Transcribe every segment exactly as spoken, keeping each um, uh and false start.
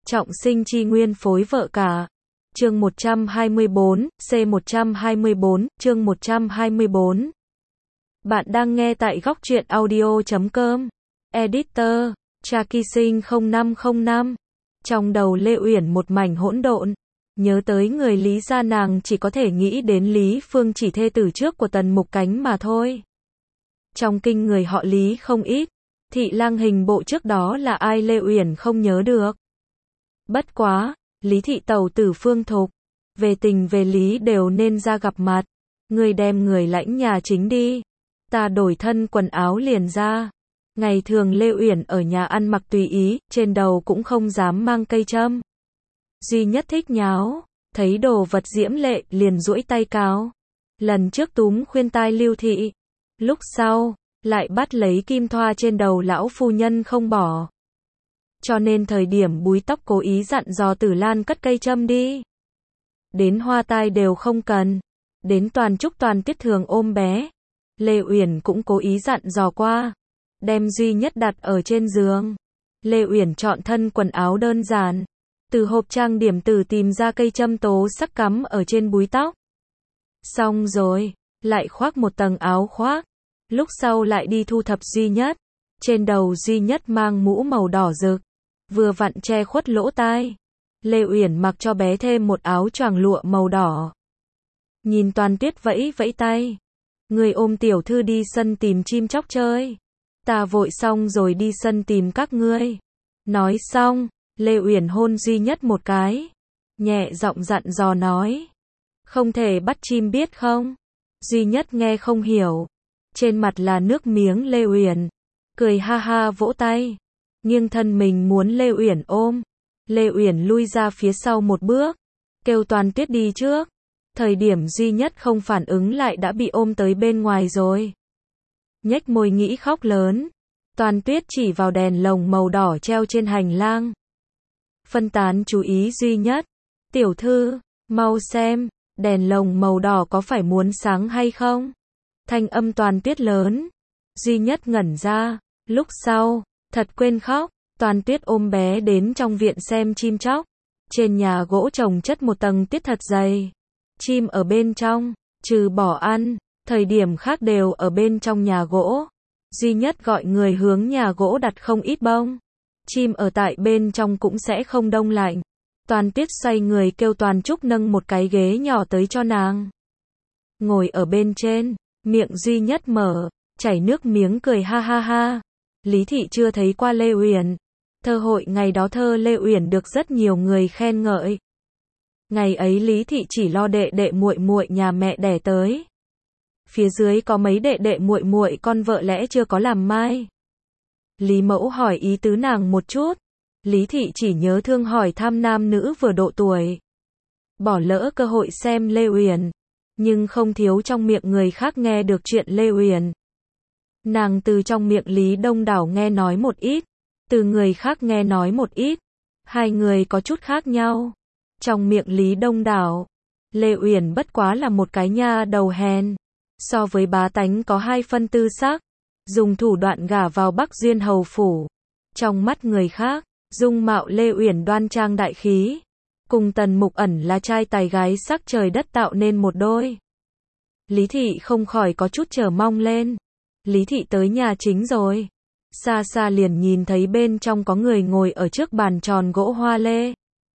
Trọng sinh chi nguyên phối vợ cả. Chương một trăm hai mươi tư, C một trăm hai mươi tư, chương một trăm hai mươi tư. Bạn đang nghe tại góc truyện audio chấm com. Editor, Traki Sinh không năm không năm. Trong đầu Lê Uyển một mảnh hỗn độn. Nhớ tới người Lý gia, nàng chỉ có thể nghĩ đến Lý Phương Chỉ, thê tử trước của Tần Mục Cánh mà thôi. Trong kinh người họ Lý không ít. Thị lang hình bộ trước đó là ai Lê Uyển không nhớ được. Bất quá, Lý thị tẩu tử Phương Thục, về tình về lý đều nên ra gặp mặt. Người đem người lãnh nhà chính đi. Ta đổi thân quần áo liền ra. Ngày thường Lê Uyển ở nhà ăn mặc tùy ý, trên đầu cũng không dám mang cây châm. Duy nhất thích nháo, thấy đồ vật diễm lệ liền duỗi tay cáo. Lần trước túm khuyên tai Lưu thị, lúc sau lại bắt lấy kim thoa trên đầu lão phu nhân không bỏ. Cho nên thời điểm búi tóc cố ý dặn dò Tử Lan cất cây châm đi. Đến hoa tai đều không cần. Đến Toàn Trúc Toàn Tiết thường ôm bé, Lê Uyển cũng cố ý dặn dò qua. Đem duy nhất đặt ở trên giường. Lê Uyển chọn thân quần áo đơn giản, từ hộp trang điểm tử tìm ra cây châm tố sắc cắm ở trên búi tóc. Xong rồi, lại khoác một tầng áo khoác. Lúc sau lại đi thu thập duy nhất. Trên đầu duy nhất mang mũ màu đỏ rực, vừa vặn che khuất lỗ tai. Lê Uyển mặc cho bé thêm một áo choàng lụa màu đỏ. Nhìn Toàn Tuyết vẫy vẫy tay. Người ôm tiểu thư đi sân tìm chim chóc chơi. Ta vội xong rồi đi sân tìm các ngươi. Nói xong, Lê Uyển hôn duy nhất một cái. Nhẹ giọng dặn dò nói. Không thể bắt chim biết không? Duy nhất nghe không hiểu. Trên mặt là nước miếng Lê Uyển. Cười ha ha vỗ tay. Nghiêng thân mình muốn Lê Uyển ôm. Lê Uyển lui ra phía sau một bước. Kêu Toàn Tuyết đi trước. Thời điểm duy nhất không phản ứng lại đã bị ôm tới bên ngoài rồi. Nhếch môi nghĩ khóc lớn. Toàn Tuyết chỉ vào đèn lồng màu đỏ treo trên hành lang. Phân tán chú ý duy nhất. Tiểu thư, mau xem, đèn lồng màu đỏ có phải muốn sáng hay không? Thanh âm Toàn Tuyết lớn. Duy nhất ngẩn ra. Lúc sau, thật quên khóc. Toàn Tuyết ôm bé đến trong viện xem chim chóc. Trên nhà gỗ trồng chất một tầng tuyết thật dày. Chim ở bên trong, trừ bỏ ăn, thời điểm khác đều ở bên trong nhà gỗ. Duy nhất gọi người hướng nhà gỗ đặt không ít bông. Chim ở tại bên trong cũng sẽ không đông lạnh. Toàn Tuyết xoay người kêu Toàn Trúc nâng một cái ghế nhỏ tới cho nàng. Ngồi ở bên trên, miệng duy nhất mở, chảy nước miếng cười ha ha ha. Lý thị chưa thấy qua Lê Uyển. Thơ hội ngày đó thơ Lê Uyển được rất nhiều người khen ngợi. Ngày ấy Lý thị chỉ lo đệ đệ muội muội nhà mẹ đẻ tới. Phía dưới có mấy đệ đệ muội muội con vợ lẽ chưa có làm mai. Lý mẫu hỏi ý tứ nàng một chút. Lý thị chỉ nhớ thương hỏi thăm nam nữ vừa độ tuổi. Bỏ lỡ cơ hội xem Lê Uyển. Nhưng không thiếu trong miệng người khác nghe được chuyện Lê Uyển. Nàng từ trong miệng Lý Đông Đảo nghe nói một ít. Từ người khác nghe nói một ít. Hai người có chút khác nhau. Trong miệng Lý Đông Đảo, Lê Uyển bất quá là một cái nha đầu hèn. So với bá tánh có hai phân tư sắc. Dùng thủ đoạn gả vào Bắc Duyên hầu phủ. Trong mắt người khác, dung mạo Lê Uyển đoan trang đại khí. Cùng Tần Mục Ẩn là trai tài gái sắc trời đất tạo nên một đôi. Lý thị không khỏi có chút chờ mong lên. Lý thị tới nhà chính rồi. Xa xa liền nhìn thấy bên trong có người ngồi ở trước bàn tròn gỗ hoa lê.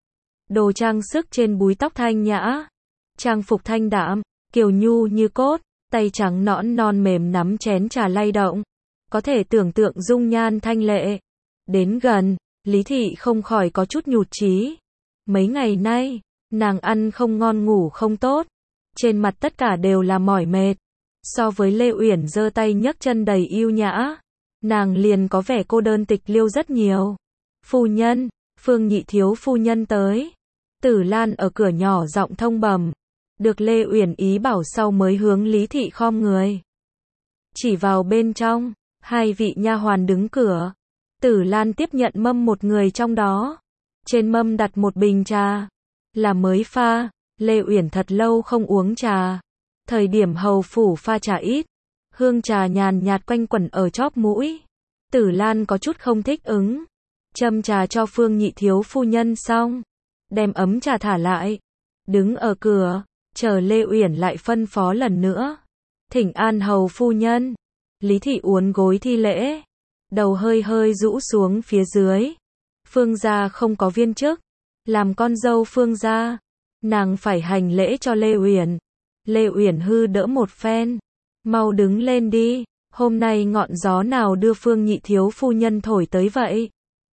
Đồ trang sức trên búi tóc thanh nhã. Trang phục thanh đạm, kiều nhu như cốt, tay trắng nõn non mềm nắm chén trà lay động. Có thể tưởng tượng dung nhan thanh lệ. Đến gần, Lý thị không khỏi có chút nhụt chí. Mấy ngày nay, nàng ăn không ngon ngủ không tốt. Trên mặt tất cả đều là mỏi mệt. So với Lê Uyển giơ tay nhấc chân đầy yêu nhã, nàng liền có vẻ cô đơn tịch liêu rất nhiều. Phu nhân, Phương nhị thiếu phu nhân tới. Tử Lan ở cửa nhỏ giọng thông bẩm. Được Lê Uyển ý bảo sau mới hướng Lý thị khom người. Chỉ vào bên trong, hai vị nha hoàn đứng cửa. Tử Lan tiếp nhận mâm một người trong đó. Trên mâm đặt một bình trà. Là mới pha, Lê Uyển thật lâu không uống trà. Thời điểm hầu phủ pha trà ít. Hương trà nhàn nhạt quanh quẩn ở chóp mũi. Tử Lan có chút không thích ứng. châm trà cho Phương Nhị thiếu phu nhân xong, đem ấm trà thả lại, đứng ở cửa, chờ Lê Uyển lại phân phó lần nữa. Thỉnh an hầu phu nhân. Lý thị uốn gối thi lễ, đầu hơi hơi rũ xuống phía dưới. Phương gia không có viên chức, làm con dâu Phương gia, nàng phải hành lễ cho Lê Uyển. Lê Uyển hư đỡ một phen, mau đứng lên đi, hôm nay ngọn gió nào đưa Phương Nhị thiếu phu nhân thổi tới vậy?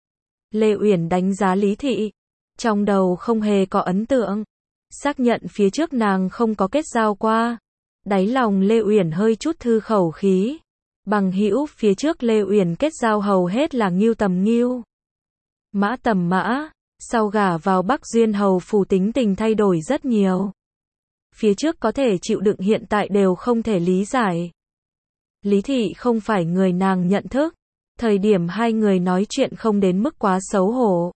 Lê Uyển đánh giá Lý thị, trong đầu không hề có ấn tượng, xác nhận phía trước nàng không có kết giao qua. Đáy lòng Lê Uyển hơi chút thư khẩu khí, bằng hữu phía trước Lê Uyển kết giao hầu hết là Ngưu tầm Ngưu, Mã tầm Mã, sau gả vào Bắc Duyên hầu phủ tính tình thay đổi rất nhiều. Phía trước có thể chịu đựng hiện tại đều không thể lý giải. Lý thị không phải người nàng nhận thức, thời điểm hai người nói chuyện không đến mức quá xấu hổ.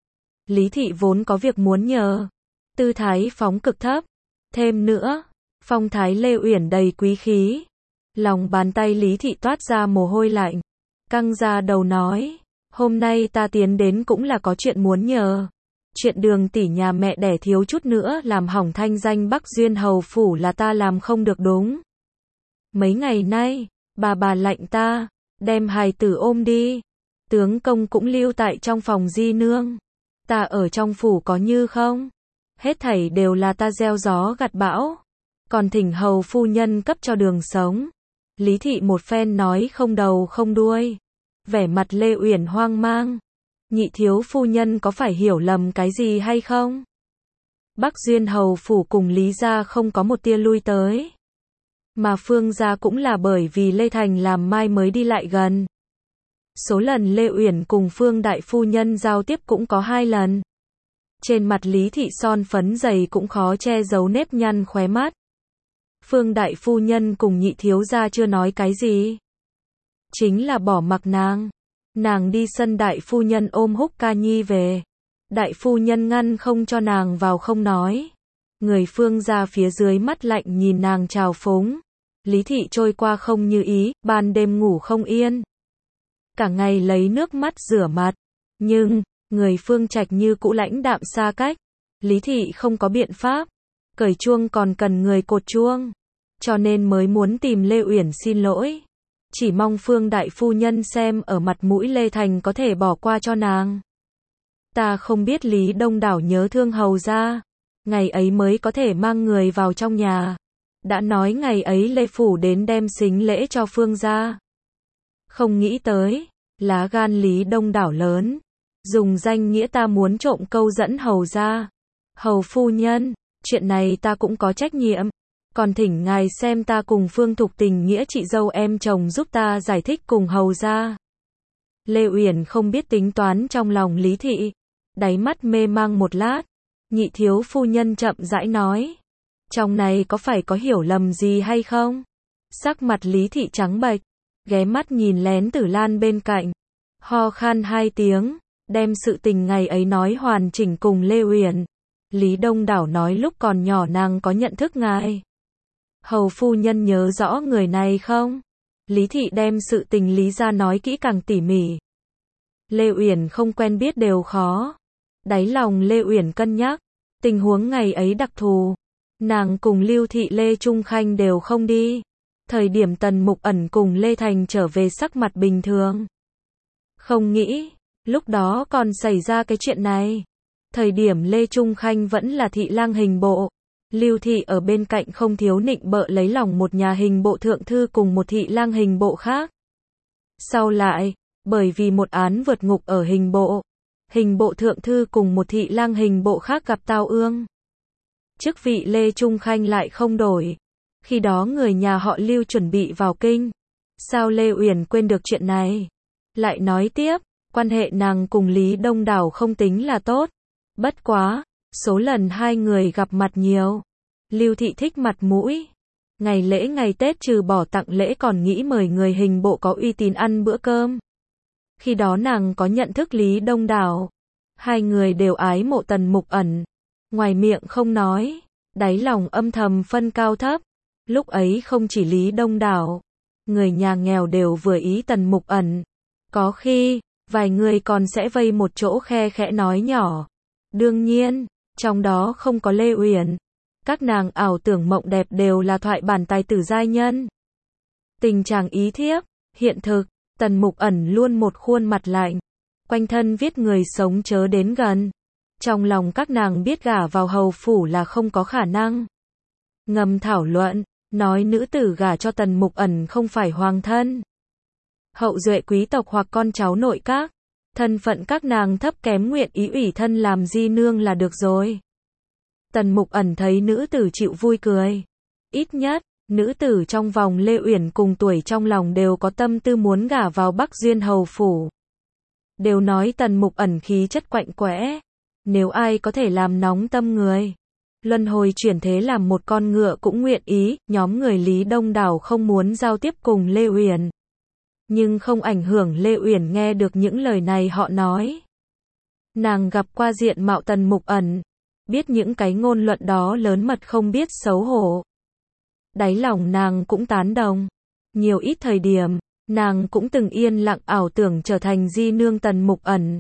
Lý thị vốn có việc muốn nhờ, tư thái phóng cực thấp, thêm nữa, phong thái Lê Uyển đầy quý khí. Lòng bàn tay Lý thị toát ra mồ hôi lạnh, căng ra đầu nói, hôm nay ta tiến đến cũng là có chuyện muốn nhờ. Chuyện Đường tỷ nhà mẹ đẻ thiếu chút nữa làm hỏng thanh danh Bắc Duyên hầu phủ là ta làm không được đúng. Mấy ngày nay, bà bà lạnh ta, đem hài tử ôm đi. Tướng công cũng lưu tại trong phòng di nương. Ta ở trong phủ có như không? Hết thảy đều là ta gieo gió gặt bão. Còn thỉnh hầu phu nhân cấp cho đường sống. Lý thị một phen nói không đầu không đuôi. Vẻ mặt Lê Uyển hoang mang. Nhị thiếu phu nhân có phải hiểu lầm cái gì hay không? Bắc Duyên hầu phủ cùng Lý gia không có một tia lui tới. Mà Phương gia cũng là bởi vì Lê Thành làm mai mới đi lại gần. Số lần Lê Uyển cùng Phương đại phu nhân giao tiếp cũng có hai lần. Trên mặt Lý thị son phấn dày cũng khó che giấu nếp nhăn khóe mắt. Phương đại phu nhân cùng nhị thiếu gia chưa nói cái gì. Chính là bỏ mặc nàng. Nàng đi sân đại phu nhân ôm Húc Ca Nhi về. Đại phu nhân ngăn không cho nàng vào không nói. Người Phương gia phía dưới mắt lạnh nhìn nàng trào phúng. Lý thị trôi qua không như ý, ban đêm ngủ không yên. Cả ngày lấy nước mắt rửa mặt. Nhưng, người Phương Trạch như cũ lãnh đạm xa cách. Lý thị không có biện pháp. Cởi chuông còn cần người cột chuông. Cho nên mới muốn tìm Lê Uyển xin lỗi. Chỉ mong Phương đại phu nhân xem ở mặt mũi Lê Thành có thể bỏ qua cho nàng. Ta không biết Lý Đông Đảo nhớ thương hầu gia. Ngày ấy mới có thể mang người vào trong nhà. Đã nói ngày ấy Lê Phủ đến đem xính lễ cho Phương gia. Không nghĩ tới, lá gan Lý Đông Đảo lớn. Dùng danh nghĩa ta muốn trộm câu dẫn hầu gia. Hầu phu nhân, chuyện này ta cũng có trách nhiệm. Còn thỉnh ngài xem ta cùng Phương Thục tình nghĩa chị dâu em chồng giúp ta giải thích cùng hầu gia. Lê Uyển không biết tính toán trong lòng Lý thị. Đáy mắt mê mang một lát. Nhị thiếu phu nhân chậm rãi nói. Trong này có phải có hiểu lầm gì hay không? Sắc mặt Lý thị trắng bệch. Ghé mắt nhìn lén Tử Lan bên cạnh. Ho khan hai tiếng. Đem sự tình ngày ấy nói hoàn chỉnh cùng Lê Uyển. Lý Đông Đảo nói lúc còn nhỏ nàng có nhận thức ngài. Hầu phu nhân nhớ rõ người này không? Lý thị đem sự tình Lý ra nói kỹ càng tỉ mỉ. Lê Uyển không quen biết đều khó. Đáy lòng Lê Uyển cân nhắc. Tình huống ngày ấy đặc thù. Nàng cùng Lưu thị Lê Trung Khanh đều không đi. Thời điểm Tần Mục Ẩn cùng Lê Thành trở về sắc mặt bình thường. Không nghĩ, lúc đó còn xảy ra cái chuyện này. Thời điểm Lê Trung Khanh vẫn là thị lang hình bộ. Lưu thị ở bên cạnh không thiếu nịnh bợ lấy lòng một nhà hình bộ thượng thư cùng một thị lang hình bộ khác. Sau lại, bởi vì một án vượt ngục ở hình bộ, hình bộ thượng thư cùng một thị lang hình bộ khác gặp tao ương. Chức vị Lê Trung Khanh lại không đổi. Khi đó người nhà họ Lưu chuẩn bị vào kinh. Sao Lê Uyển quên được chuyện này? Lại nói tiếp, quan hệ nàng cùng Lý Đông Đảo không tính là tốt. Bất quá, số lần hai người gặp mặt nhiều. Lưu thị thích mặt mũi. Ngày lễ ngày Tết trừ bỏ tặng lễ còn nghĩ mời người hình bộ có uy tín ăn bữa cơm. Khi đó nàng có nhận thức Lý Đông Đảo. Hai người đều ái mộ Tần Mục Ẩn. Ngoài miệng không nói, đáy lòng âm thầm phân cao thấp. Lúc ấy không chỉ Lý Đông Đảo, người nhà nghèo đều vừa ý Tần Mục Ẩn. Có khi, Vài người còn sẽ vây một chỗ khe khẽ nói nhỏ. Đương nhiên, trong đó không có Lê Uyển. Các nàng ảo tưởng mộng đẹp đều là thoại bản tài tử giai nhân. Tình chàng ý thiếp, hiện thực, Tần Mục Ẩn luôn một khuôn mặt lạnh. Quanh thân viết người sống chớ đến gần. Trong lòng các nàng biết gả vào hầu phủ là không có khả năng. Ngầm thảo luận, nói nữ tử gả cho Tần Mục Ẩn không phải hoàng thân. Hậu duệ quý tộc hoặc con cháu nội các. Thân phận các nàng thấp kém nguyện ý ủy thân làm di nương là được rồi. Tần Mục Ẩn thấy nữ tử chịu vui cười. Ít nhất, nữ tử trong vòng Lê Uyển cùng tuổi trong lòng đều có tâm tư muốn gả vào Bắc Duyên hầu phủ. Đều nói Tần Mục Ẩn khí chất quạnh quẽ. Nếu ai có thể làm nóng tâm người. Luân hồi chuyển thế làm một con ngựa cũng nguyện ý, nhóm người Lý đông đảo không muốn giao tiếp cùng Lê Uyển. Nhưng không ảnh hưởng Lê Uyển nghe được những lời này họ nói. Nàng gặp qua diện mạo Tần Mục Ẩn. Biết những cái ngôn luận đó lớn mật không biết xấu hổ. Đáy lòng nàng cũng tán đồng. Nhiều ít thời điểm, nàng cũng từng yên lặng ảo tưởng trở thành di nương Tần Mục Ẩn.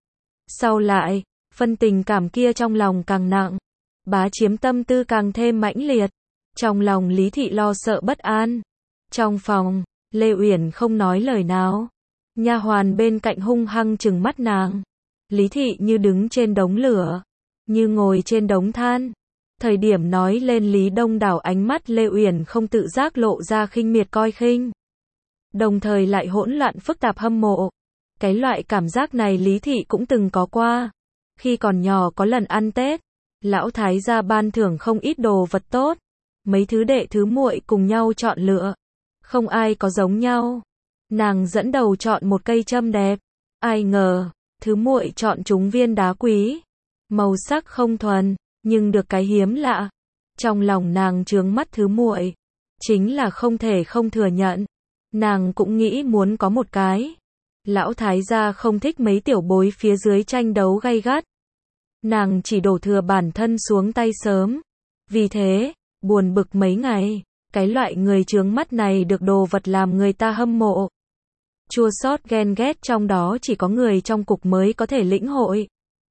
Sau lại, phân tình cảm kia trong lòng càng nặng. Bá chiếm tâm tư càng thêm mãnh liệt. Trong lòng Lý Thị lo sợ bất an. Trong phòng, Lê Uyển không nói lời nào. Nha hoàn bên cạnh hung hăng trừng mắt nàng. Lý Thị như đứng trên đống lửa. Như ngồi trên đống than. Thời điểm nói lên Lý đông đảo ánh mắt Lê Uyển không tự giác lộ ra khinh miệt coi khinh. Đồng thời lại hỗn loạn phức tạp hâm mộ. Cái loại cảm giác này Lý Thị cũng từng có qua. Khi còn nhỏ có lần ăn Tết, lão thái gia ban thưởng không ít đồ vật tốt. Mấy thứ đệ thứ muội cùng nhau chọn lựa. Không ai có giống nhau. Nàng dẫn đầu chọn một cây châm đẹp. Ai ngờ, thứ muội chọn chúng viên đá quý. Màu sắc không thuần, nhưng được cái hiếm lạ. Trong lòng nàng chướng mắt thứ muội. Chính là không thể không thừa nhận. Nàng cũng nghĩ muốn có một cái. Lão thái gia không thích mấy tiểu bối phía dưới tranh đấu gay gắt. Nàng chỉ đổ thừa bản thân xuống tay sớm. Vì thế, buồn bực mấy ngày. Cái loại người chướng mắt này được đồ vật làm người ta hâm mộ. Chua xót ghen ghét trong đó chỉ có người trong cục mới có thể lĩnh hội.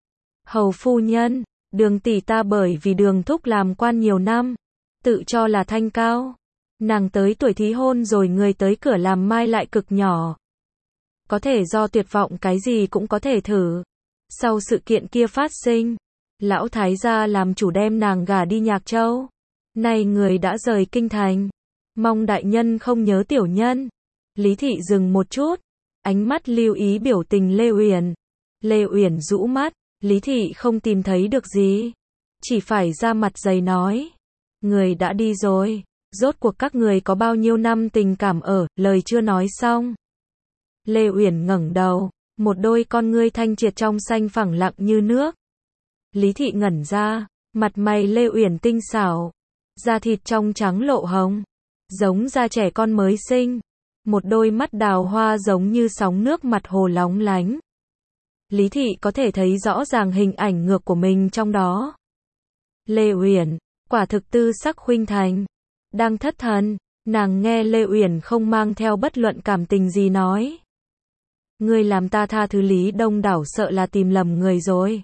Hầu phu nhân, Đường tỷ ta bởi vì Đường thúc làm quan nhiều năm, tự cho là thanh cao. Nàng tới tuổi thí hôn rồi người tới cửa làm mai lại cực nhỏ. Có thể do tuyệt vọng cái gì cũng có thể thử. Sau sự kiện kia phát sinh, lão thái gia làm chủ đem nàng gả đi Nhạc Châu. Nay người đã rời kinh thành. Mong đại nhân không nhớ tiểu nhân. Lý Thị dừng một chút, ánh mắt lưu ý biểu tình Lê Uyển. Lê Uyển rũ mắt, Lý Thị không tìm thấy được gì, chỉ phải ra mặt dày nói. Người đã đi rồi, rốt cuộc các người có bao nhiêu năm tình cảm ở, lời chưa nói xong. Lê Uyển ngẩng đầu, một đôi con ngươi thanh triệt trong xanh phẳng lặng như nước. Lý Thị ngẩn ra, mặt mày Lê Uyển tinh xảo, da thịt trong trắng lộ hồng, giống da trẻ con mới sinh. Một đôi mắt đào hoa giống như sóng nước mặt hồ lóng lánh. Lý Thị có thể thấy rõ ràng hình ảnh ngược của mình trong đó. Lê Uyển, quả thực tư sắc khuynh thành. Đang thất thần, nàng nghe Lê Uyển không mang theo bất luận cảm tình gì nói. Ngươi làm ta tha thứ Lý Đông Đảo sợ là tìm lầm người rồi.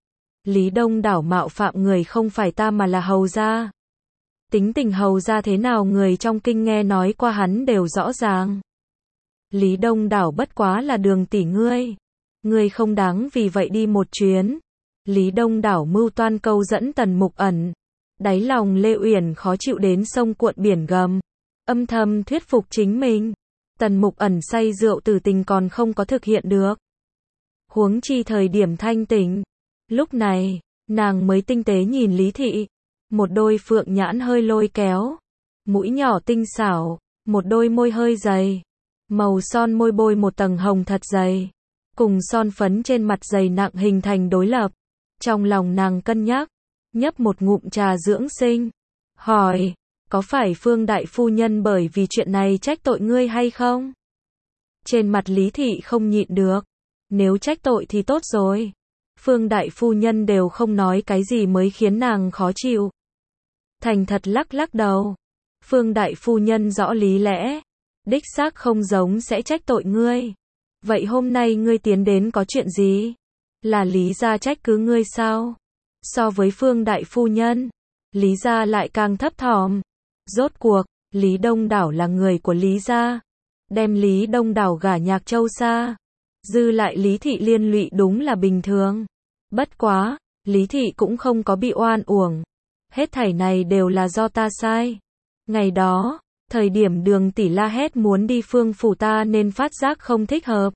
Lý Đông Đảo mạo phạm người không phải ta mà là hầu gia. Tính tình hầu gia thế nào người trong kinh nghe nói qua hắn đều rõ ràng. Lý Đông Đảo bất quá là Đường tỷ ngươi. Ngươi không đáng vì vậy đi một chuyến. Lý Đông Đảo mưu toan câu dẫn Tần Mục Ẩn. Đáy lòng Lê Uyển khó chịu đến sông cuộn biển gầm. Âm thầm thuyết phục chính mình. Tần Mục Ẩn say rượu tử tình còn không có thực hiện được. Huống chi thời điểm thanh tỉnh. Lúc này, nàng mới tinh tế nhìn Lý Thị. Một đôi phượng nhãn hơi lôi kéo. Mũi nhỏ tinh xảo. Một đôi môi hơi dày. Màu son môi bôi một tầng hồng thật dày. Cùng son phấn trên mặt dày nặng hình thành đối lập. Trong lòng nàng cân nhắc. Nhấp một ngụm trà dưỡng sinh. Hỏi, có phải Phương Đại Phu Nhân bởi vì chuyện này trách tội ngươi hay không? Trên mặt Lý Thị không nhịn được. Nếu trách tội thì tốt rồi. Phương Đại Phu Nhân đều không nói cái gì mới khiến nàng khó chịu. Thành thật lắc lắc đầu. Phương Đại Phu Nhân rõ lý lẽ. Đích xác không giống sẽ trách tội ngươi. Vậy hôm nay ngươi tiến đến có chuyện gì? Là Lý gia trách cứ ngươi sao? So với Phương đại phu nhân, Lý gia lại càng thấp thỏm. Rốt cuộc, Lý Đông Đảo là người của Lý gia, đem Lý Đông Đảo gả Nhạc Châu xa, dư lại Lý thị liên lụy đúng là bình thường. Bất quá, Lý thị cũng không có bị oan uổng. Hết thảy này đều là do ta sai. Ngày đó, thời điểm Đường tỷ la hét muốn đi Phương phủ ta nên phát giác không thích hợp.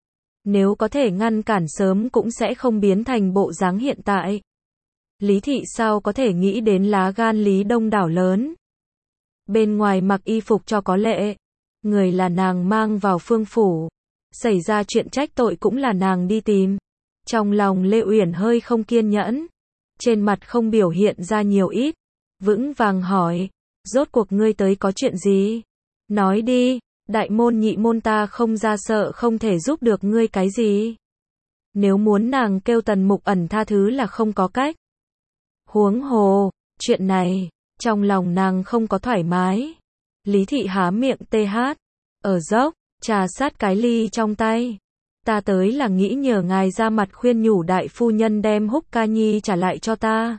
Nếu có thể ngăn cản sớm cũng sẽ không biến thành bộ dáng hiện tại. Lý thị sao có thể nghĩ đến lá gan Lý Đông Đảo lớn. Bên ngoài mặc y phục cho có lệ, người là nàng mang vào Phương phủ, xảy ra chuyện trách tội cũng là nàng đi tìm. Trong lòng Lê Uyển hơi không kiên nhẫn, trên mặt không biểu hiện ra nhiều ít, vững vàng hỏi, rốt cuộc ngươi tới có chuyện gì? Nói đi, đại môn nhị môn ta không ra sợ không thể giúp được ngươi cái gì. Nếu muốn nàng kêu Tần Mục Ẩn tha thứ là không có cách. Huống hồ, chuyện này, trong lòng nàng không có thoải mái. Lý thị há miệng tê hát, ở dốc, trà sát cái ly trong tay. Ta tới là nghĩ nhờ ngài ra mặt khuyên nhủ đại phu nhân đem Húc Ca Nhi trả lại cho ta.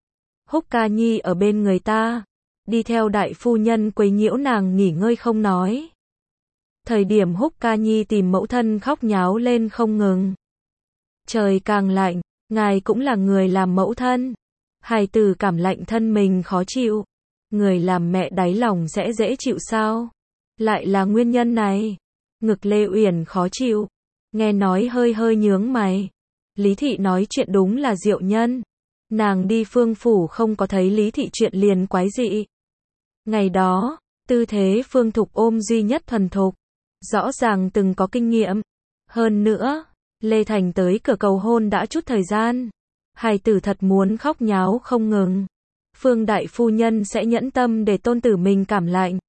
Húc Ca Nhi ở bên người ta, đi theo đại phu nhân quấy nhiễu nàng nghỉ ngơi không nói. Thời điểm Húc Ca Nhi tìm mẫu thân khóc nháo lên không ngừng. Trời càng lạnh, ngài cũng là người làm mẫu thân. Hài tử cảm lạnh thân mình khó chịu. Người làm mẹ đáy lòng sẽ dễ chịu sao? Lại là nguyên nhân này. Ngực Lê Uyển khó chịu. Nghe nói hơi hơi nhướng mày. Lý thị nói chuyện đúng là diệu nhân. Nàng đi Phương phủ không có thấy Lý thị chuyện liền quái dị. Ngày đó, tư thế Phương Thục ôm duy nhất thuần thục. Rõ ràng từng có kinh nghiệm. Hơn nữa, Lê Thành tới cửa cầu hôn đã chút thời gian. Hài tử thật muốn khóc nháo không ngừng. Phương đại phu nhân sẽ nhẫn tâm để tôn tử mình cảm lạnh.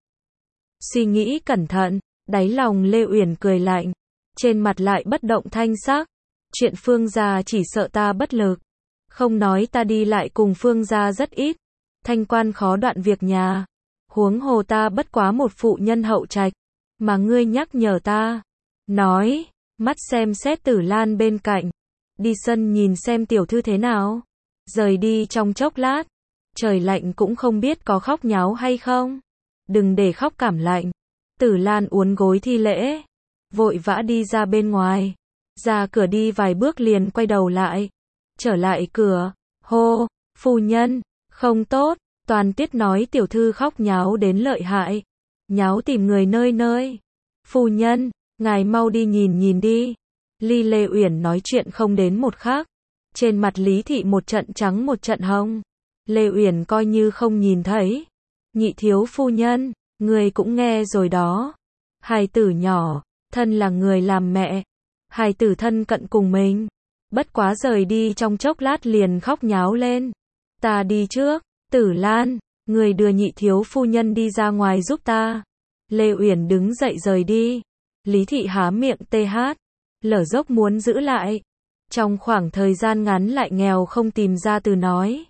Suy nghĩ cẩn thận, đáy lòng Lê Uyển cười lạnh, trên mặt lại bất động thanh sắc. Chuyện Phương gia chỉ sợ ta bất lực. Không nói ta đi lại cùng Phương gia rất ít. Thanh quan khó đoạn việc nhà. Huống hồ ta bất quá một phụ nhân hậu trạch. Mà ngươi nhắc nhở ta. Nói, mắt xem xét Tử Lan bên cạnh. Đi sân nhìn xem tiểu thư thế nào. Rời đi trong chốc lát. Trời lạnh cũng không biết có khóc nháo hay không. Đừng để khóc cảm lạnh. Tử Lan uốn gối thi lễ. Vội vã đi ra bên ngoài. Ra cửa đi vài bước liền quay đầu lại. Trở lại cửa. Hô, phu nhân, không tốt. Toàn Tiết nói tiểu thư khóc nháo đến lợi hại. Nháo tìm người nơi nơi. Phu nhân, ngài mau đi nhìn nhìn đi. Ly Lê Uyển nói chuyện không đến một khắc. Trên mặt Lý thị một trận trắng một trận hồng. Lê Uyển coi như không nhìn thấy. Nhị thiếu phu nhân, người cũng nghe rồi đó. Hài tử nhỏ, thân là người làm mẹ. Hài tử thân cận cùng mình. Bất quá rời đi trong chốc lát liền khóc nháo lên. Ta đi trước, Tử Lan, người đưa nhị thiếu phu nhân đi ra ngoài giúp ta. Lê Uyển đứng dậy rời đi. Lý thị há miệng tê hát, lở dốc muốn giữ lại. Trong khoảng thời gian ngắn lại nghèo không tìm ra từ nói.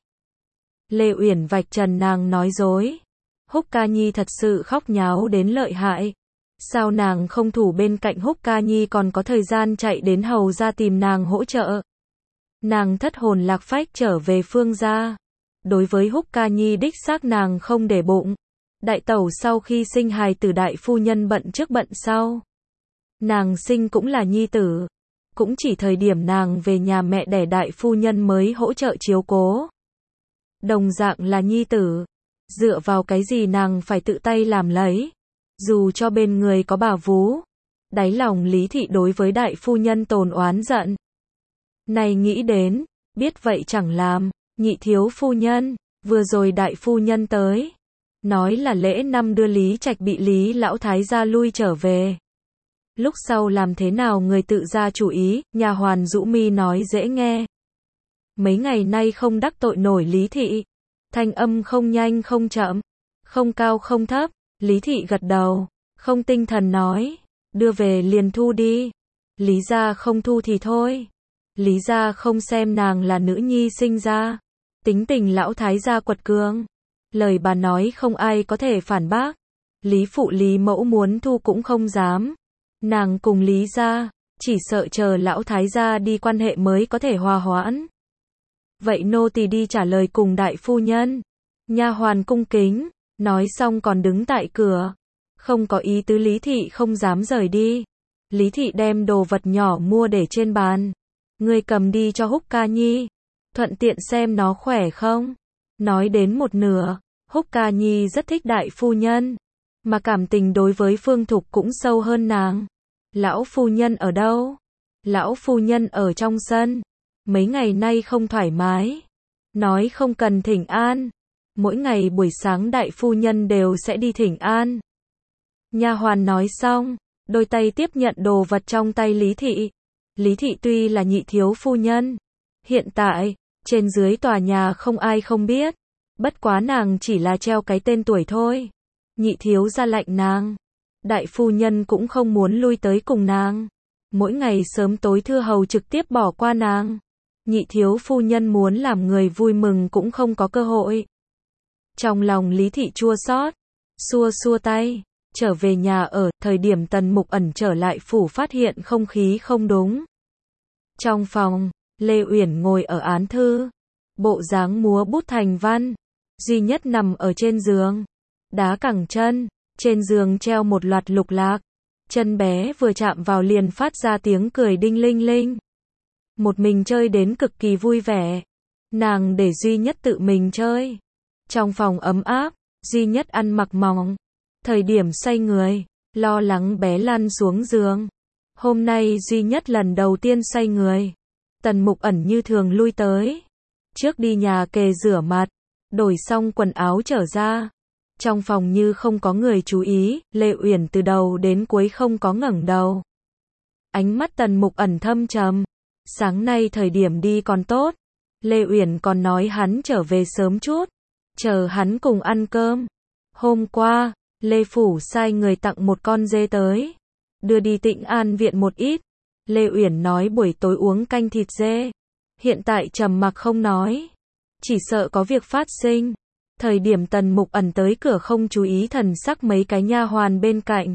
Lê Uyển vạch trần nàng nói dối. Húc Ca Nhi thật sự khóc nháo đến lợi hại. Sao nàng không thủ bên cạnh Húc Ca Nhi còn có thời gian chạy đến hầu ra tìm nàng hỗ trợ. Nàng thất hồn lạc phách trở về Phương gia. Đối với Húc Ca Nhi đích xác nàng không để bụng. Đại tẩu sau khi sinh hài tử đại phu nhân bận trước bận sau. Nàng sinh cũng là nhi tử. Cũng chỉ thời điểm nàng về nhà mẹ đẻ đại phu nhân mới hỗ trợ chiếu cố. Đồng dạng là nhi tử. Dựa vào cái gì nàng phải tự tay làm lấy. Dù cho bên người có bà vú. Đáy lòng Lý thị đối với đại phu nhân tồn oán giận. Này nghĩ đến, biết vậy chẳng làm. Nhị thiếu phu nhân, vừa rồi đại phu nhân tới. Nói là lễ năm đưa Lý Trạch bị Lý lão thái gia lui trở về. Lúc sau làm thế nào người tự ra chủ ý, nhà hoàn rũ mi nói dễ nghe. Mấy ngày nay không đắc tội nổi Lý thị. Thanh âm không nhanh không chậm, không cao không thấp. Lý thị gật đầu, không tinh thần nói, đưa về liền thu đi. Lý gia không thu thì thôi. Lý gia không xem nàng là nữ nhi sinh ra. Tính tình lão thái gia quật cường. Lời bà nói không ai có thể phản bác. Lý phụ Lý mẫu muốn thu cũng không dám. Nàng cùng Lý gia, chỉ sợ chờ lão thái gia đi quan hệ mới có thể hòa hoãn. Vậy nô tỳ đi trả lời cùng đại phu nhân. Nha hoàn cung kính, nói xong còn đứng tại cửa. Không có ý tứ Lý thị không dám rời đi. Lý thị đem đồ vật nhỏ mua để trên bàn. Ngươi cầm đi cho Húc ca nhi. Thuận tiện xem nó khỏe không. Nói đến một nửa, Húc ca nhi rất thích đại phu nhân. Mà cảm tình đối với Phương Thục cũng sâu hơn nàng. Lão phu nhân ở đâu? Lão phu nhân ở trong sân. Mấy ngày nay không thoải mái. Nói không cần thỉnh an. Mỗi ngày buổi sáng đại phu nhân đều sẽ đi thỉnh an. Nha hoàn nói xong, đôi tay tiếp nhận đồ vật trong tay Lý thị. Lý thị tuy là nhị thiếu phu nhân. Hiện tại, trên dưới tòa nhà không ai không biết. Bất quá nàng chỉ là treo cái tên tuổi thôi. Nhị thiếu ra lệnh nàng. Đại phu nhân cũng không muốn lui tới cùng nàng. Mỗi ngày sớm tối thưa hầu trực tiếp bỏ qua nàng. Nhị thiếu phu nhân muốn làm người vui mừng cũng không có cơ hội. Trong lòng Lý thị chua xót, xua xua tay, trở về nhà ở, thời điểm Tần Mục Ẩn trở lại phủ phát hiện không khí không đúng. Trong phòng, Lê Uyển ngồi ở án thư, bộ dáng múa bút thành văn, duy nhất nằm ở trên giường, đá cẳng chân, trên giường treo một loạt lục lạc, chân bé vừa chạm vào liền phát ra tiếng cười đinh linh linh. Một mình chơi đến cực kỳ vui vẻ, nàng để duy nhất tự mình chơi. Trong phòng ấm áp, duy nhất ăn mặc mỏng, thời điểm say người, lo lắng bé lăn xuống giường. Hôm nay duy nhất lần đầu tiên say người. Tần Mục Ẩn như thường lui tới. Trước đi nhà kề rửa mặt, đổi xong quần áo trở ra. Trong phòng như không có người chú ý, Lê Uyển từ đầu đến cuối không có ngẩng đầu. Ánh mắt Tần Mục Ẩn thâm trầm. Sáng nay thời điểm đi còn tốt. Lê Uyển còn nói hắn trở về sớm chút. Chờ hắn cùng ăn cơm. Hôm qua, Lê Phủ sai người tặng một con dê tới. Đưa đi Tịnh An viện một ít. Lê Uyển nói buổi tối uống canh thịt dê. Hiện tại trầm mặc không nói. Chỉ sợ có việc phát sinh. Thời điểm Tần Mục Ẩn tới cửa không chú ý thần sắc mấy cái nha hoàn bên cạnh.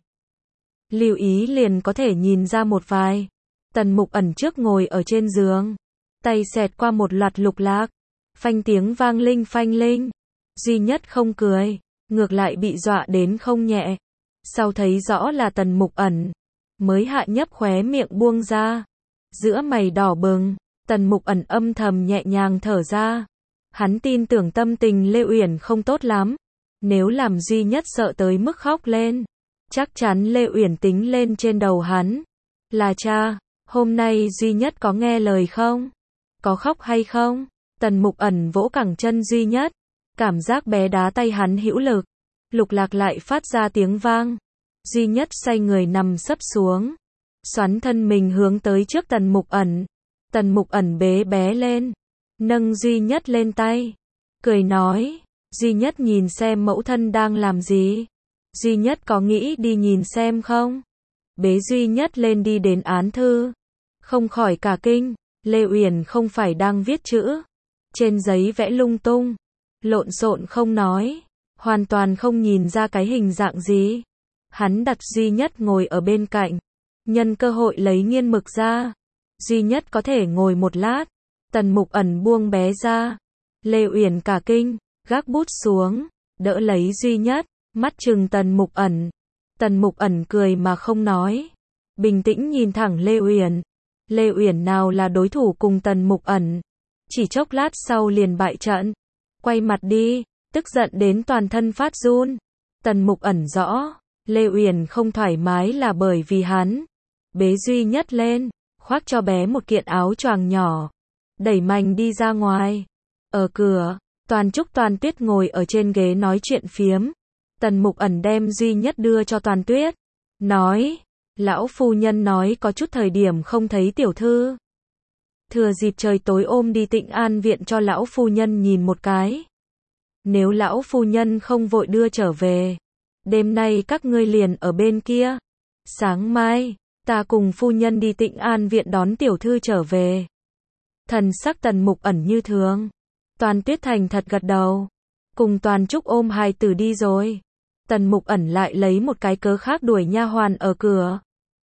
Lưu ý liền có thể nhìn ra một vài. Tần Mục Ẩn trước ngồi ở trên giường. Tay xẹt qua một loạt lục lạc. Phanh tiếng vang linh phanh linh. Duy nhất không cười. Ngược lại bị dọa đến không nhẹ. Sau thấy rõ là Tần Mục Ẩn. Mới hạ nhấp khóe miệng buông ra. Giữa mày đỏ bừng. Tần Mục Ẩn âm thầm nhẹ nhàng thở ra. Hắn tin tưởng tâm tình Lê Uyển không tốt lắm. Nếu làm duy nhất sợ tới mức khóc lên. Chắc chắn Lê Uyển tính lên trên đầu hắn. Là cha, hôm nay duy nhất có nghe lời không? Có khóc hay không? Tần Mục Ẩn vỗ cẳng chân duy nhất. Cảm giác bé đá tay hắn hữu lực. Lục lạc lại phát ra tiếng vang. Duy nhất xoay người nằm sấp xuống. Xoắn thân mình hướng tới trước Tần Mục Ẩn. Tần Mục Ẩn bế bé lên. Nâng duy nhất lên tay. Cười nói. Duy nhất nhìn xem mẫu thân đang làm gì. Duy nhất có nghĩ đi nhìn xem không? Bế duy nhất lên đi đến án thư. Không khỏi cả kinh. Lê Uyển không phải đang viết chữ. Trên giấy vẽ lung tung. Lộn xộn không nói. Hoàn toàn không nhìn ra cái hình dạng gì. Hắn đặt duy nhất ngồi ở bên cạnh. Nhân cơ hội lấy nghiên mực ra. Duy nhất có thể ngồi một lát. Tần Mục Ẩn buông bé ra. Lê Uyển cả kinh. Gác bút xuống. Đỡ lấy duy nhất. Mắt trừng Tần Mục Ẩn. Tần Mục Ẩn cười mà không nói. Bình tĩnh nhìn thẳng Lê Uyển. Lê Uyển nào là đối thủ cùng Tần Mục Ẩn. Chỉ chốc lát sau liền bại trận. Quay mặt đi. Tức giận đến toàn thân phát run. Tần Mục Ẩn rõ. Lê Uyển không thoải mái là bởi vì hắn. Bế duy nhất lên. Khoác cho bé một kiện áo choàng nhỏ. Đẩy mạnh đi ra ngoài. Ở cửa. Toàn Trúc Toàn Tuyết ngồi ở trên ghế nói chuyện phiếm. Tần Mục Ẩn đem duy nhất đưa cho Toàn Tuyết. Nói. Lão phu nhân nói có chút thời điểm không thấy tiểu thư. Thừa dịp trời tối ôm đi Tịnh An viện cho lão phu nhân nhìn một cái. Nếu lão phu nhân không vội đưa trở về. Đêm nay các ngươi liền ở bên kia. Sáng mai, ta cùng phu nhân đi Tịnh An viện đón tiểu thư trở về. Thần sắc Tần Mục Ẩn như thường. Toàn Tuyết thành thật gật đầu. Cùng Toàn Trúc ôm hài tử đi rồi. Tần Mục Ẩn lại lấy một cái cớ khác đuổi nha hoàn ở cửa.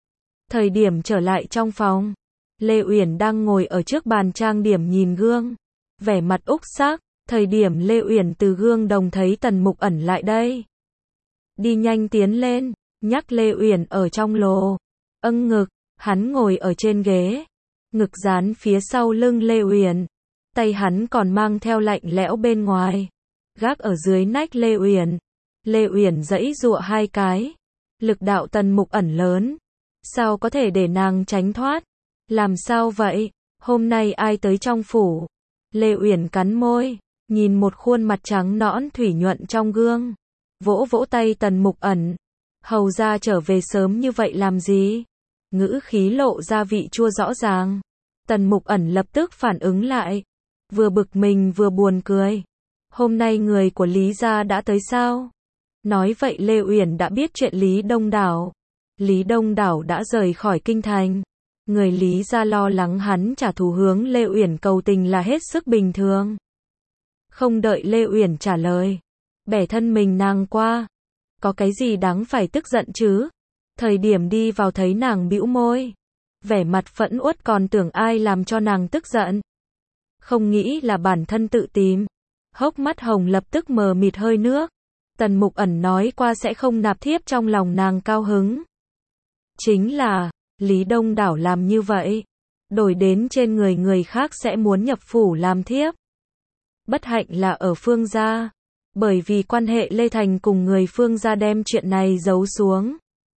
Thời điểm trở lại trong phòng, Lê Uyển đang ngồi ở trước bàn trang điểm nhìn gương, vẻ mặt úc sắc. Thời điểm Lê Uyển từ gương đồng thấy Tần Mục Ẩn lại đây, đi nhanh tiến lên, nhắc Lê Uyển ở trong lồ, âng ngực, hắn ngồi ở trên ghế, ngực dán phía sau lưng Lê Uyển, tay hắn còn mang theo lạnh lẽo bên ngoài, gác ở dưới nách Lê Uyển. Lê Uyển giãy giụa hai cái, lực đạo Tần Mục Ẩn lớn, sao có thể để nàng tránh thoát? Làm sao vậy? Hôm nay ai tới trong phủ? Lê Uyển cắn môi, nhìn một khuôn mặt trắng nõn thủy nhuận trong gương, vỗ vỗ tay Tần Mục Ẩn. Hầu ra trở về sớm như vậy làm gì? Ngữ khí lộ ra vị chua rõ ràng. Tần Mục Ẩn lập tức phản ứng lại, vừa bực mình vừa buồn cười. Hôm nay người của Lý gia đã tới sao? Nói vậy Lê Uyển đã biết chuyện Lý Đông Đảo. Lý Đông Đảo đã rời khỏi kinh thành. Người Lý gia lo lắng hắn trả thù hướng Lê Uyển cầu tình là hết sức bình thường. Không đợi Lê Uyển trả lời, bẻ thân mình nàng qua. Có cái gì đáng phải tức giận chứ? Thời điểm đi vào thấy nàng bĩu môi, vẻ mặt phẫn uất, còn tưởng ai làm cho nàng tức giận. Không nghĩ là bản thân tự tìm. Hốc mắt hồng lập tức mờ mịt hơi nước. Tần Mục Ẩn nói qua sẽ không nạp thiếp, trong lòng nàng cao hứng. Chính là, Lý Đông Đảo làm như vậy, đổi đến trên người người khác sẽ muốn nhập phủ làm thiếp. Bất hạnh là ở Phương gia, bởi vì quan hệ Lê Thành cùng người Phương gia đem chuyện này giấu xuống.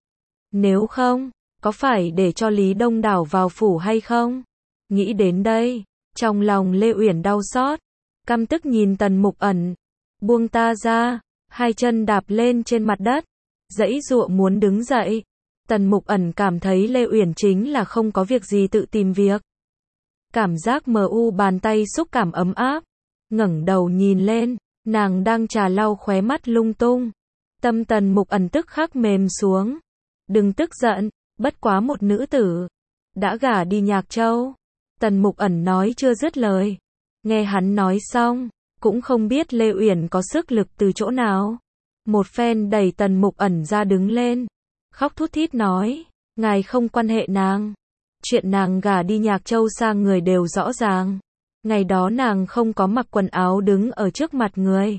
Nếu không, có phải để cho Lý Đông Đảo vào phủ hay không? Nghĩ đến đây, trong lòng Lê Uyển đau xót, căm tức nhìn Tần Mục Ẩn. Buông ta ra, hai chân đạp lên trên mặt đất, giãy giụa muốn đứng dậy. Tần Mục Ẩn cảm thấy Lê Uyển chính là không có việc gì tự tìm việc. Cảm giác mờ u bàn tay xúc cảm ấm áp, ngẩng đầu nhìn lên, nàng đang trà lau khóe mắt lung tung. Tâm Tần Mục Ẩn tức khắc mềm xuống. Đừng tức giận, bất quá một nữ tử, đã gả đi Nhạc Châu. Tần Mục Ẩn nói chưa dứt lời. Nghe hắn nói xong, cũng không biết Lê Uyển có sức lực từ chỗ nào. Một phen đẩy Tần Mục Ẩn ra đứng lên, khóc thút thít nói, ngài không quan hệ nàng. Chuyện nàng gả đi Nhạc Châu sang người đều rõ ràng. Ngày đó nàng không có mặc quần áo đứng ở trước mặt người.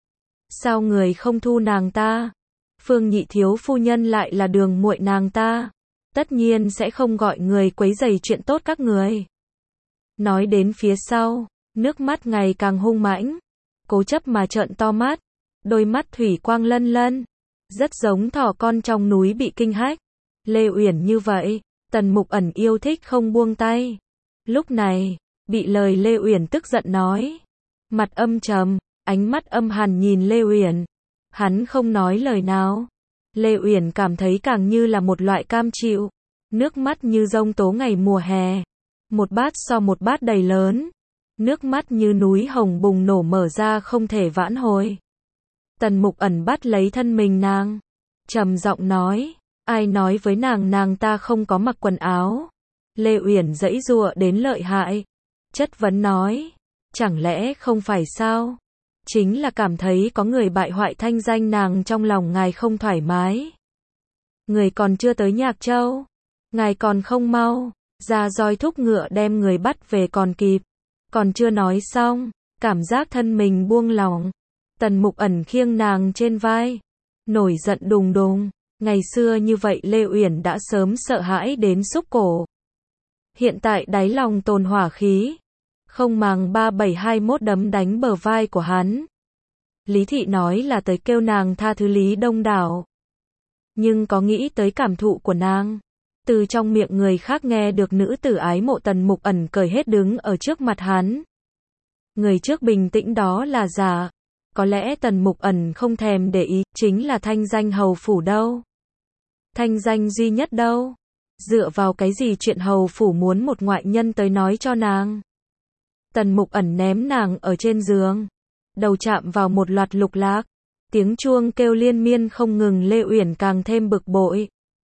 Sao người không thu nàng ta? Phương Nhị thiếu phu nhân lại là đường muội nàng ta, tất nhiên sẽ không gọi người quấy rầy chuyện tốt các người. Nói đến phía sau, nước mắt ngày càng hung mãnh, cố chấp mà trợn to mắt, đôi mắt thủy quang lân lân, rất giống thỏ con trong núi bị kinh hách. Lê Uyển như vậy, Tần Mục Ẩn yêu thích không buông tay. Lúc này, bị lời Lê Uyển tức giận nói, mặt âm trầm, ánh mắt âm hàn nhìn Lê Uyển. Hắn không nói lời nào. Lê Uyển cảm thấy càng như là một loại cam chịu, nước mắt như giông tố ngày mùa hè, một bát so một bát đầy lớn, nước mắt như núi hồng bùng nổ mở ra không thể vãn hồi. Tần Mục Ẩn bắt lấy thân mình nàng, trầm giọng nói, ai nói với nàng nàng ta không có mặc quần áo? Lê Uyển giãy giụa đến lợi hại, chất vấn nói, chẳng lẽ không phải sao? Chính là cảm thấy có người bại hoại thanh danh nàng, trong lòng ngài không thoải mái. Người còn chưa tới Nhạc Châu, ngài còn không mau ra roi thúc ngựa đem người bắt về còn kịp. Còn chưa nói xong, cảm giác thân mình buông lỏng, Tần Mục Ẩn khiêng nàng trên vai, nổi giận đùng đùng. Ngày xưa như vậy Lê Uyển đã sớm sợ hãi đến xúc cổ. Hiện tại đáy lòng tồn hỏa khí, không màng ba bảy hai mốt đấm đánh bờ vai của hắn. Lý Thị nói là tới kêu nàng tha thứ Lý Đông Đảo, nhưng có nghĩ tới cảm thụ của nàng. Từ trong miệng người khác nghe được nữ tử ái mộ Tần Mục Ẩn cười hết đứng ở trước mặt hắn. Người trước bình tĩnh đó là giả. Có lẽ Tần Mục Ẩn không thèm để ý, chính là thanh danh hầu phủ đâu. Thanh danh duy nhất đâu. Dựa vào cái gì chuyện hầu phủ muốn một ngoại nhân tới nói cho nàng. Tần Mục Ẩn ném nàng ở trên giường, đầu chạm vào một loạt lục lạc, tiếng chuông kêu liên miên không ngừng. Lê Uyển càng thêm bực bội.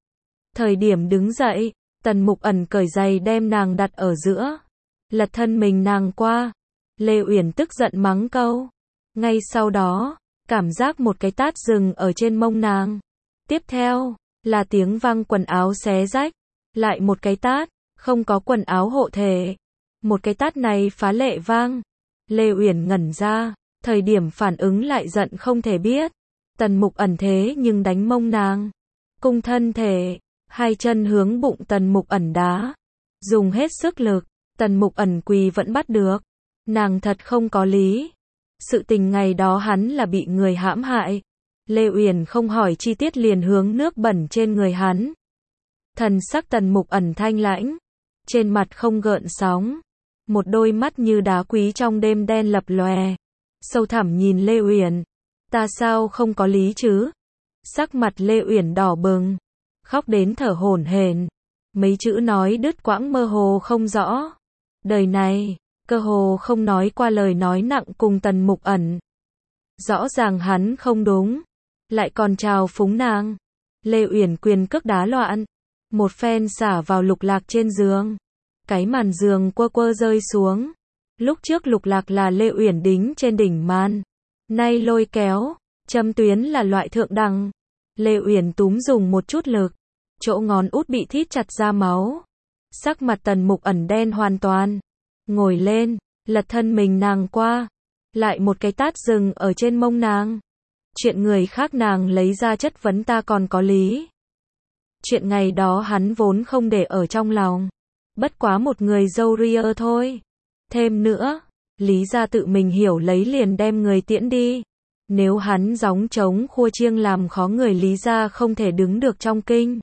Thời điểm đứng dậy, Tần Mục Ẩn cởi giày đem nàng đặt ở giữa, lật thân mình nàng qua. Lê Uyển tức giận mắng câu. Ngay sau đó, cảm giác một cái tát dừng ở trên mông nàng. Tiếp theo, là tiếng vang quần áo xé rách. lại một cái tát, không có quần áo hộ thể. Một cái tát này phá lệ vang. Lê Uyển ngẩn ra, thời điểm phản ứng lại giận không thể biết. Tần Mục Ẩn thế nhưng đánh mông nàng. Cung thân thể, hai chân hướng bụng Tần Mục Ẩn đá. Dùng hết sức lực, Tần Mục Ẩn quỳ vẫn bắt được. Nàng thật không có lý. Sự tình ngày đó hắn là bị người hãm hại. Lê Uyển không hỏi chi tiết liền hướng nước bẩn trên người hắn. Thần sắc Tần Mục Ẩn thanh lãnh, trên mặt không gợn sóng, một đôi mắt như đá quý trong đêm đen lập lòe, sâu thẳm nhìn Lê Uyển. Ta sao không có lý chứ? Sắc mặt Lê Uyển đỏ bừng, khóc đến thở hổn hển, mấy chữ nói đứt quãng mơ hồ không rõ. Đời này, cơ hồ không nói qua lời nói nặng cùng Tần Mục Ẩn. Rõ ràng hắn không đúng, lại còn trào phúng nàng. Lê Uyển quyền cước đá loạn, một phen xả vào Lục Lạc trên giường. Cái màn giường quơ quơ rơi xuống. Lúc trước Lục Lạc là Lê Uyển đính trên đỉnh màn, nay lôi kéo, châm tuyến là loại thượng đẳng. Lê Uyển túm dùng một chút lực, chỗ ngón út bị thít chặt ra máu. Sắc mặt Tần Mục Ẩn đen hoàn toàn, ngồi lên, lật thân mình nàng qua, lại một cái tát dừng ở trên mông nàng. Chuyện người khác nàng lấy ra chất vấn ta còn có lý. Chuyện ngày đó hắn vốn không để ở trong lòng, bất quá một người dâu ria thôi. Thêm nữa, Lý gia tự mình hiểu lấy liền đem người tiễn đi. Nếu hắn gióng trống khua chiêng làm khó người Lý gia không thể đứng được trong kinh.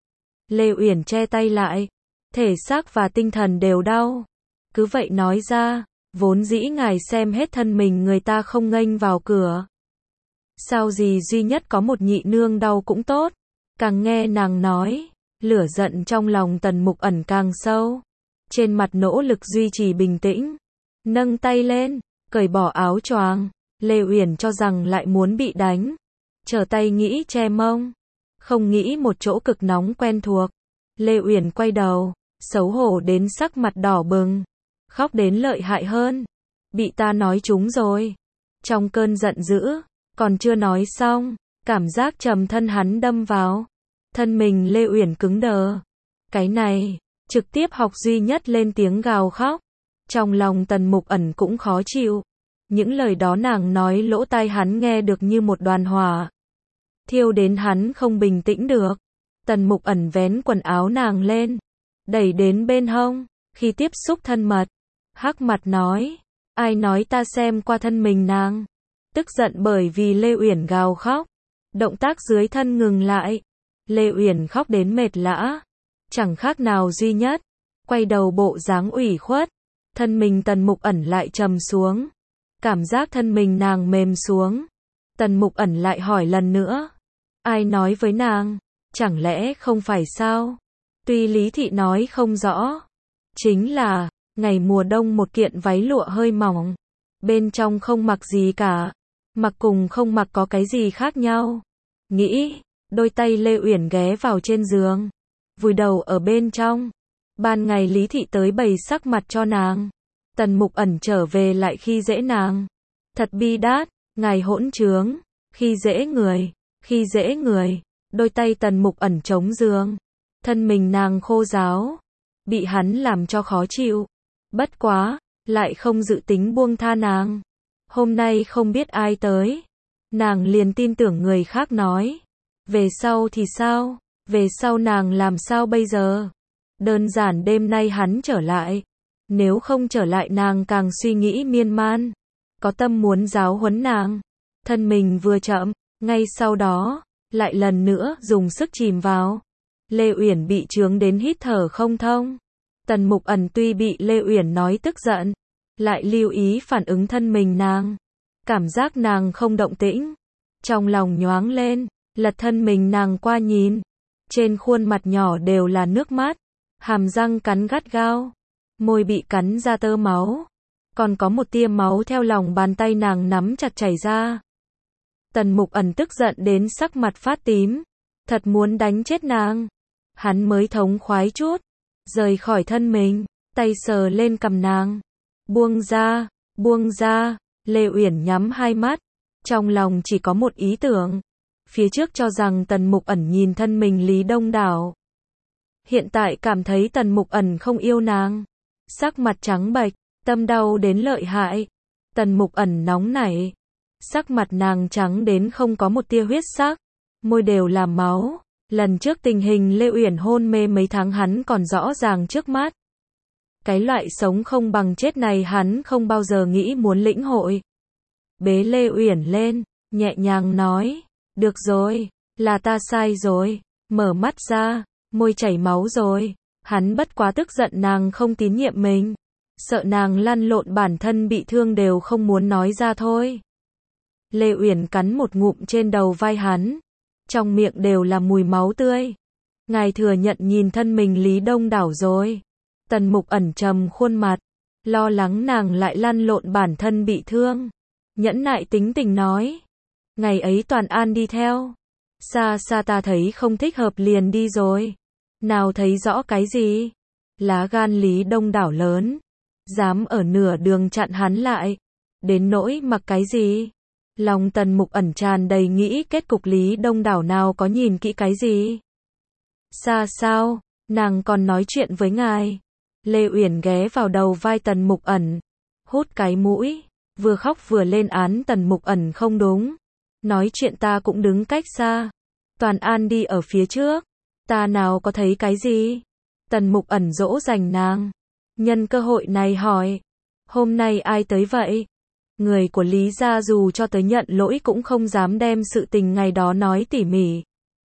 Lê Uyển che tay lại, thể xác và tinh thần đều đau. Cứ vậy nói ra, vốn dĩ ngài xem hết thân mình người ta không nghênh vào cửa. Sao gì duy nhất có một nhị nương đau cũng tốt. Càng nghe nàng nói, lửa giận trong lòng Tần Mục Ẩn càng sâu. Trên mặt nỗ lực duy trì bình tĩnh, nâng tay lên, cởi bỏ áo choàng. Lê Uyển cho rằng lại muốn bị đánh, trở tay nghĩ che mông, không nghĩ một chỗ cực nóng quen thuộc. Lê Uyển quay đầu, xấu hổ đến sắc mặt đỏ bừng, khóc đến lợi hại hơn. Bị ta nói trúng rồi. Trong cơn giận dữ, còn chưa nói xong, cảm giác trầm thân hắn đâm vào. Thân mình Lê Uyển cứng đờ. Cái này, trực tiếp học duy nhất lên tiếng gào khóc. Trong lòng Tần Mục Ẩn cũng khó chịu. Những lời đó nàng nói lỗ tai hắn nghe được như một đoàn hỏa, thiêu đến hắn không bình tĩnh được. Tần Mục Ẩn vén quần áo nàng lên, đẩy đến bên hông. Khi tiếp xúc thân mật, hắc mặt nói, ai nói ta xem qua thân mình nàng. Tức giận bởi vì Lê Uyển gào khóc, động tác dưới thân ngừng lại. Lê Uyển khóc đến mệt lã, chẳng khác nào duy nhất, quay đầu bộ dáng ủy khuất. Thân mình Tần Mục Ẩn lại trầm xuống, cảm giác thân mình nàng mềm xuống. Tần Mục Ẩn lại hỏi lần nữa, ai nói với nàng, chẳng lẽ không phải sao? Tuy Lý Thị nói không rõ, chính là, ngày mùa đông một kiện váy lụa hơi mỏng, bên trong không mặc gì cả, mặc cùng không mặc có cái gì khác nhau. Nghĩ, đôi tay Lê Uyển ghé vào trên giường, vùi đầu ở bên trong. Ban ngày Lý Thị tới bày sắc mặt cho nàng, Tần Mục Ẩn trở về lại khi dễ nàng. Thật bi đát, ngài hỗn trướng, khi dễ người, khi dễ người. Đôi tay Tần Mục Ẩn chống giường, thân mình nàng khô ráo, bị hắn làm cho khó chịu. Bất quá, lại không dự tính buông tha nàng. Hôm nay không biết ai tới, nàng liền tin tưởng người khác nói. Về sau thì sao? Về sau nàng làm sao bây giờ? Đơn giản đêm nay hắn trở lại. Nếu không trở lại nàng càng suy nghĩ miên man. Có tâm muốn giáo huấn nàng. Thân mình vừa chậm, ngay sau đó, lại lần nữa dùng sức chìm vào. Lê Uyển bị chướng đến hít thở không thông. Tần Mục Ẩn tuy bị Lê Uyển nói tức giận, lại lưu ý phản ứng thân mình nàng. Cảm giác nàng không động tĩnh, trong lòng nhoáng lên, lật thân mình nàng qua nhìn. Trên khuôn mặt nhỏ đều là nước mắt, hàm răng cắn gắt gao, môi bị cắn ra tơ máu, còn có một tia máu theo lòng bàn tay nàng nắm chặt chảy ra. Tần Mục Ẩn tức giận đến sắc mặt phát tím, thật muốn đánh chết nàng. Hắn mới thống khoái chút, rời khỏi thân mình, tay sờ lên cằm nàng. Buông ra, buông ra. Lê Uyển nhắm hai mắt, trong lòng chỉ có một ý tưởng. Phía trước cho rằng Tần Mục Ẩn nhìn thân mình Lý Đông Đảo, Hiện tại cảm thấy Tần Mục Ẩn không yêu nàng. Sắc mặt trắng bệch, tâm đau đến lợi hại. Tần Mục Ẩn nóng nảy. Sắc mặt nàng trắng đến không có một tia huyết sắc. Môi đều là máu. Lần trước tình hình Lê Uyển hôn mê mấy tháng hắn còn rõ ràng trước mắt. Cái loại sống không bằng chết này hắn không bao giờ nghĩ muốn lĩnh hội. Bế Lê Uyển lên, nhẹ nhàng nói, được rồi, là ta sai rồi. Mở mắt ra, môi chảy máu rồi. Hắn bất quá tức giận nàng không tín nhiệm mình. Sợ nàng lăn lộn bản thân bị thương đều không muốn nói ra thôi. Lê Uyển cắn một ngụm trên đầu vai hắn. Trong miệng đều là mùi máu tươi. Ngài thừa nhận nhìn thân mình Lý Đông đảo rồi. Tần Mục Ẩn trầm khuôn mặt. Lo lắng nàng lại lăn lộn bản thân bị thương. Nhẫn nại tính tình nói. Ngày ấy Toàn An đi theo. Xa xa ta thấy không thích hợp liền đi rồi. Nào thấy rõ cái gì? Lá gan Lý Đông đảo lớn. Dám ở nửa đường chặn hắn lại. Đến nỗi mặc cái gì? Lòng Tần Mục Ẩn tràn đầy nghĩ kết cục Lý Đông đảo nào có nhìn kỹ cái gì. Xa sao, nàng còn nói chuyện với ngài. Lê Uyển ghé vào đầu vai Tần Mục Ẩn. Hút cái mũi. Vừa khóc vừa lên án Tần Mục Ẩn không đúng. Nói chuyện ta cũng đứng cách xa. Toàn An đi ở phía trước. Ta nào có thấy cái gì. Tần Mục Ẩn dỗ dành nàng. Nhân cơ hội này hỏi. Hôm nay ai tới vậy? Người của Lý gia dù cho tới nhận lỗi cũng không dám đem sự tình ngày đó nói tỉ mỉ.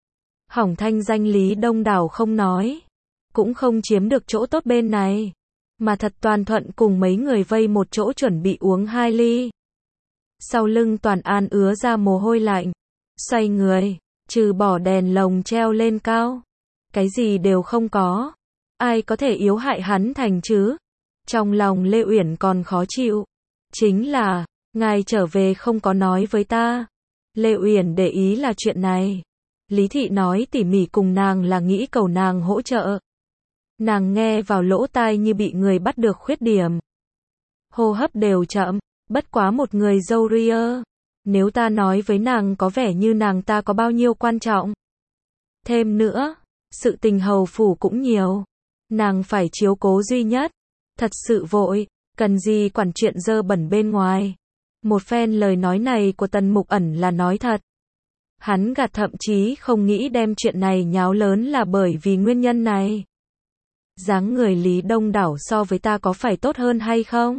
Hỏng thanh danh Lý Đông đảo không nói. Cũng không chiếm được chỗ tốt bên này. Mà thật toàn thuận cùng mấy người vây một chỗ chuẩn bị uống hai ly. Sau lưng Toàn An ứa ra mồ hôi lạnh. Xoay người, trừ bỏ đèn lồng treo lên cao. Cái gì đều không có. Ai có thể yếu hại hắn thành chứ? Trong lòng Lê Uyển còn khó chịu. Chính là, ngài trở về không có nói với ta. Lê Uyển để ý là chuyện này. Lý Thị nói tỉ mỉ cùng nàng là nghĩ cầu nàng hỗ trợ. Nàng nghe vào lỗ tai như bị người bắt được khuyết điểm. Hô hấp đều chậm, bất quá một người dâu ria. Nếu ta nói với nàng có vẻ như nàng ta có bao nhiêu quan trọng. Thêm nữa, sự tình hầu phủ cũng nhiều. Nàng phải chiếu cố duy nhất. Thật sự vội, cần gì quản chuyện dơ bẩn bên ngoài. Một phen lời nói này của Tần Mục Ẩn là nói thật. Hắn gạt thậm chí không nghĩ đem chuyện này nháo lớn là bởi vì nguyên nhân này. Dáng người Lý Đông đảo so với ta có phải tốt hơn hay không?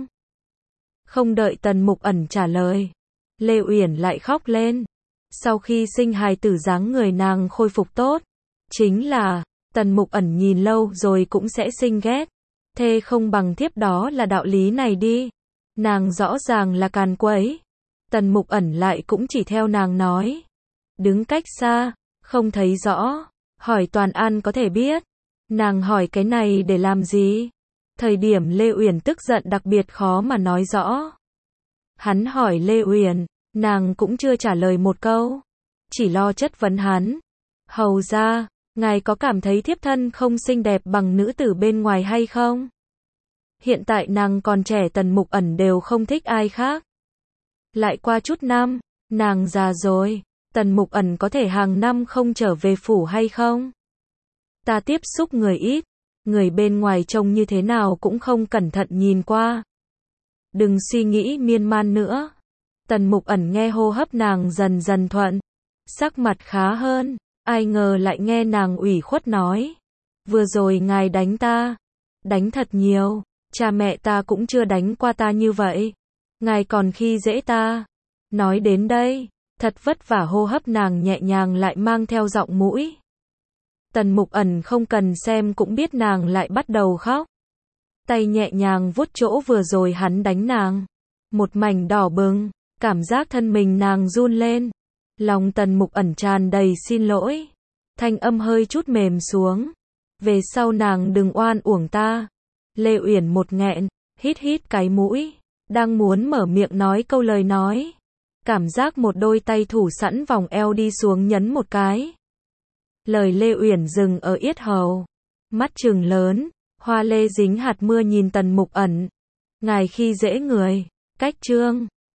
Không đợi Tần Mục Ẩn trả lời. Lê Uyển lại khóc lên. Sau khi sinh hài tử dáng người nàng khôi phục tốt. Chính là, Tần Mục Ẩn nhìn lâu rồi cũng sẽ sinh ghét. Thê không bằng thiếp đó là đạo lý này đi. Nàng rõ ràng là càn quấy. Tần Mục Ẩn lại cũng chỉ theo nàng nói. Đứng cách xa, không thấy rõ. Hỏi Toàn An có thể biết. Nàng hỏi cái này để làm gì? Thời điểm Lê Uyển tức giận đặc biệt khó mà nói rõ. Hắn hỏi Lê Uyển, nàng cũng chưa trả lời một câu. Chỉ lo chất vấn hắn. Hầu ra, ngài có cảm thấy thiếp thân không xinh đẹp bằng nữ tử bên ngoài hay không? Hiện tại nàng còn trẻ Tần Mục Ẩn đều không thích ai khác. Lại qua chút năm, nàng già rồi, Tần Mục Ẩn có thể hàng năm không trở về phủ hay không? Ta tiếp xúc người ít, người bên ngoài trông như thế nào cũng không cẩn thận nhìn qua. Đừng suy nghĩ miên man nữa. Tần Mục Ẩn nghe hô hấp nàng dần dần thuận, sắc mặt khá hơn, ai ngờ lại nghe nàng ủy khuất nói. Vừa rồi ngài đánh ta, đánh thật nhiều, cha mẹ ta cũng chưa đánh qua ta như vậy. Ngài còn khi dễ ta. Nói đến đây, thật vất vả hô hấp nàng nhẹ nhàng lại mang theo giọng mũi. Tần Mục Ẩn không cần xem cũng biết nàng lại bắt đầu khóc. Tay nhẹ nhàng vuốt chỗ vừa rồi hắn đánh nàng. Một mảnh đỏ bừng, cảm giác thân mình nàng run lên. Lòng Tần Mục Ẩn tràn đầy xin lỗi. Thanh âm hơi chút mềm xuống. Về sau nàng đừng oan uổng ta. Lê Uyển một nghẹn, hít hít cái mũi. Đang muốn mở miệng nói câu lời nói. Cảm giác một đôi tay thủ sẵn vòng eo đi xuống nhấn một cái. Lời Lê Uyển dừng ở yết hầu. Mắt trừng lớn, hoa lê dính hạt mưa nhìn Tần Mục Ẩn. Ngài khi dễ người, cách trương.